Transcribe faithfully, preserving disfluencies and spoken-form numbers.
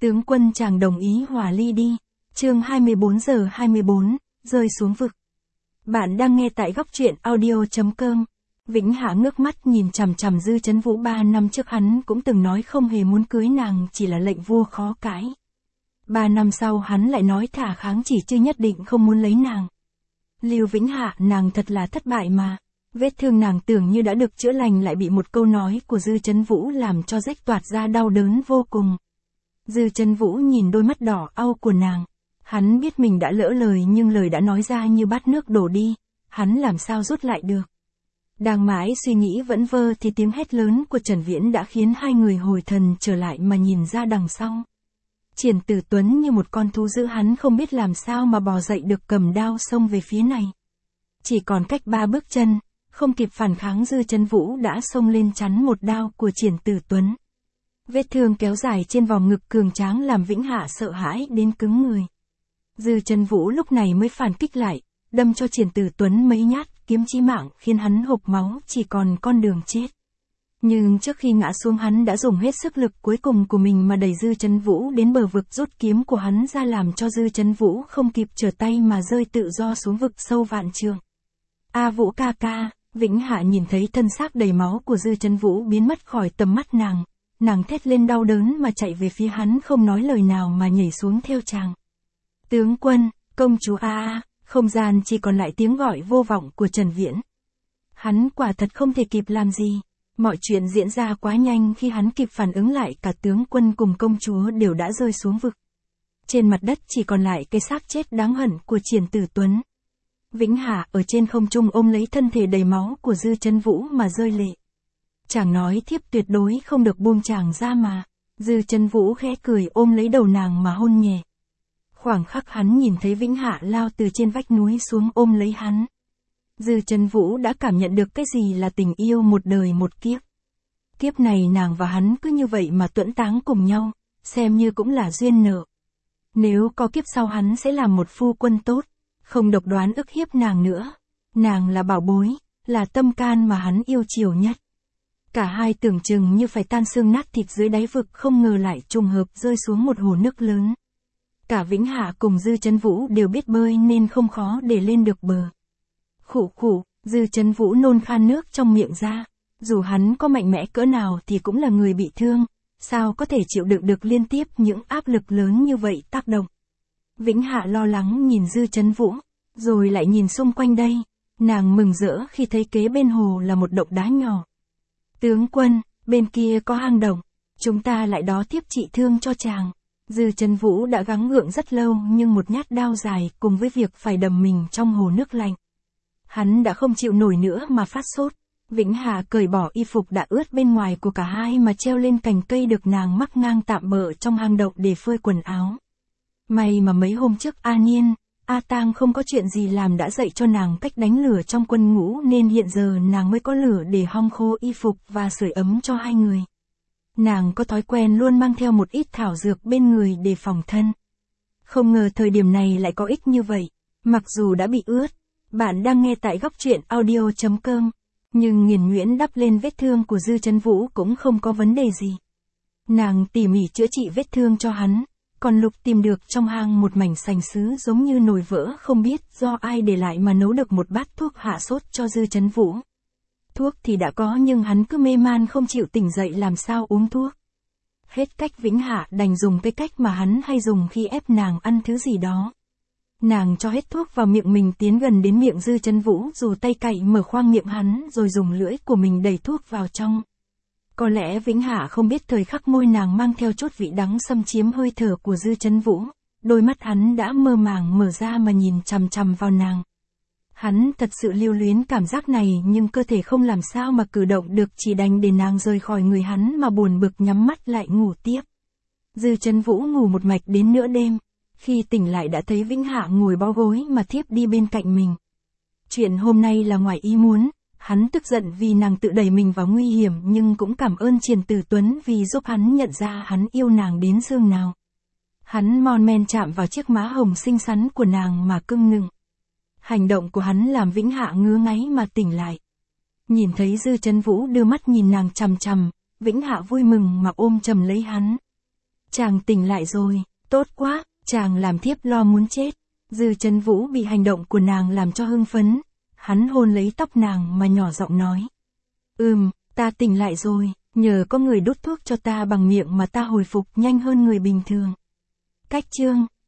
Tướng quân chàng đồng ý hòa ly đi. Chương hai mươi bốn giờ hai mươi bốn, rơi xuống vực. Bạn đang nghe tại góc truyện audio chấm com. Vĩnh Hạ ngước mắt nhìn chằm chằm Dư Chấn Vũ. Ba năm trước hắn cũng từng nói không hề muốn cưới nàng, chỉ là lệnh vua khó cãi. Ba năm sau hắn lại nói thả kháng chỉ chứ nhất định không muốn lấy nàng. Lưu Vĩnh Hạ, nàng thật là thất bại mà. Vết thương nàng tưởng như đã được chữa lành lại bị một câu nói của Dư Chấn Vũ làm cho rách toạc ra, đau đớn vô cùng. Dư Chấn Vũ nhìn đôi mắt đỏ au của nàng. Hắn biết mình đã lỡ lời nhưng lời đã nói ra như bát nước đổ đi, hắn làm sao rút lại được. Đang mãi suy nghĩ vẫn vơ thì tiếng hét lớn của Trần Viễn đã khiến hai người hồi thần trở lại mà nhìn ra đằng sau. Triển Tử Tuấn như một con thú dữ, hắn không biết làm sao mà bò dậy được, cầm đao xông về phía này. Chỉ còn cách ba bước chân, không kịp phản kháng Dư Chấn Vũ đã xông lên chắn một đao của Triển Tử Tuấn. Vết thương kéo dài trên vòng ngực cường tráng làm Vĩnh Hạ sợ hãi đến cứng người. Dư Chấn Vũ lúc này mới phản kích lại, đâm cho Triển Tử Tuấn mấy nhát kiếm chí mạng khiến hắn hộc máu, chỉ còn con đường chết. Nhưng trước khi ngã xuống hắn đã dùng hết sức lực cuối cùng của mình mà đẩy Dư Chấn Vũ đến bờ vực, rút kiếm của hắn ra làm cho Dư Chấn Vũ không kịp trở tay mà rơi tự do xuống vực sâu vạn trượng. A Vũ ca ca, Vĩnh Hạ nhìn thấy thân xác đầy máu của Dư Chấn Vũ biến mất khỏi tầm mắt nàng, nàng thét lên đau đớn mà chạy về phía hắn, không nói lời nào mà nhảy xuống theo chàng. Tướng quân, công chúa a a, không gian chỉ còn lại tiếng gọi vô vọng của Trần Viễn. Hắn quả thật không thể kịp làm gì. Mọi chuyện diễn ra quá nhanh, khi hắn kịp phản ứng lại cả tướng quân cùng công chúa đều đã rơi xuống vực. Trên mặt đất chỉ còn lại cái xác chết đáng hận của Triển Tử Tuấn. Vĩnh Hạ ở trên không trung ôm lấy thân thể đầy máu của Dư Chấn Vũ mà rơi lệ. Chàng nói thiếp tuyệt đối không được buông chàng ra mà. Dư Chấn Vũ khẽ cười ôm lấy đầu nàng mà hôn nhẹ. Khoảng khắc hắn nhìn thấy Vĩnh Hạ lao từ trên vách núi xuống ôm lấy hắn. Dư Chấn Vũ đã cảm nhận được cái gì là tình yêu một đời một kiếp. Kiếp này nàng và hắn cứ như vậy mà tuẫn táng cùng nhau, xem như cũng là duyên nợ. Nếu có kiếp sau hắn sẽ làm một phu quân tốt, không độc đoán ức hiếp nàng nữa. Nàng là bảo bối, là tâm can mà hắn yêu chiều nhất. Cả hai tưởng chừng như phải tan xương nát thịt dưới đáy vực, không ngờ lại trùng hợp rơi xuống một hồ nước lớn. Cả Vĩnh Hạ cùng Dư Chấn Vũ đều biết bơi nên không khó để lên được bờ. Khụ khụ, Dư Chấn Vũ nôn khan nước trong miệng ra. Dù hắn có mạnh mẽ cỡ nào thì cũng là người bị thương, sao có thể chịu đựng được liên tiếp những áp lực lớn như vậy tác động. Vĩnh Hạ lo lắng nhìn Dư Chấn Vũ, rồi lại nhìn xung quanh đây. Nàng mừng rỡ khi thấy kế bên hồ là một động đá nhỏ. Tướng quân, bên kia có hang động, chúng ta lại đó tiếp trị thương cho chàng. Dư Chấn Vũ đã gắng gượng rất lâu nhưng một nhát đao dài cùng với việc phải đầm mình trong hồ nước lạnh. Hắn đã không chịu nổi nữa mà phát sốt. Vĩnh Hạ cởi bỏ y phục đã ướt bên ngoài của cả hai mà treo lên cành cây được nàng mắc ngang tạm bợ trong hang động để phơi quần áo. May mà mấy hôm trước A Niên, A Tang không có chuyện gì làm đã dạy cho nàng cách đánh lửa trong quân ngũ nên hiện giờ nàng mới có lửa để hong khô y phục và sưởi ấm cho hai người. Nàng có thói quen luôn mang theo một ít thảo dược bên người để phòng thân. Không ngờ thời điểm này lại có ích như vậy, mặc dù đã bị ướt. Bạn đang nghe tại góc truyện audio chấm com, nhưng nghiền nhuyễn đắp lên vết thương của Dư Chấn Vũ cũng không có vấn đề gì. Nàng tỉ mỉ chữa trị vết thương cho hắn, còn lục tìm được trong hang một mảnh sành sứ giống như nồi vỡ, không biết do ai để lại mà nấu được một bát thuốc hạ sốt cho Dư Chấn Vũ. Thuốc thì đã có nhưng hắn cứ mê man không chịu tỉnh dậy, làm sao uống thuốc. Hết cách, Vĩnh Hạ đành dùng cái cách mà hắn hay dùng khi ép nàng ăn thứ gì đó. Nàng cho hết thuốc vào miệng mình, tiến gần đến miệng Dư Chấn Vũ, dù tay cậy mở khoang miệng hắn rồi dùng lưỡi của mình đẩy thuốc vào trong. Có lẽ Vĩnh Hạ không biết thời khắc môi nàng mang theo chút vị đắng xâm chiếm hơi thở của Dư Chấn Vũ, đôi mắt hắn đã mơ màng mở ra mà nhìn chằm chằm vào nàng. Hắn thật sự lưu luyến cảm giác này nhưng cơ thể không làm sao mà cử động được, chỉ đành để nàng rời khỏi người hắn mà buồn bực nhắm mắt lại ngủ tiếp. Dư Chấn Vũ ngủ một mạch đến nửa đêm. Khi tỉnh lại đã thấy Vĩnh Hạ ngồi bó gối mà thiếp đi bên cạnh mình. Chuyện hôm nay là ngoài ý muốn, hắn tức giận vì nàng tự đẩy mình vào nguy hiểm nhưng cũng cảm ơn Triển Tử Tuấn vì giúp hắn nhận ra hắn yêu nàng đến giường nào. Hắn mon men chạm vào chiếc má hồng xinh xắn của nàng mà cưng nựng. Hành động của hắn làm Vĩnh Hạ ngứa ngáy mà tỉnh lại. Nhìn thấy Dư Chấn Vũ đưa mắt nhìn nàng chằm chằm, Vĩnh Hạ vui mừng mà ôm chầm lấy hắn. chàng tỉnh lại rồi, tốt quá, chàng làm thiếp lo muốn chết. Dư Chấn Vũ bị hành động của nàng làm cho hưng phấn, hắn hôn lấy tóc nàng mà nhỏ giọng nói. Ừm, ta tỉnh lại rồi, nhờ có người đút thuốc cho ta bằng miệng mà ta hồi phục nhanh hơn người bình thường. Cách chương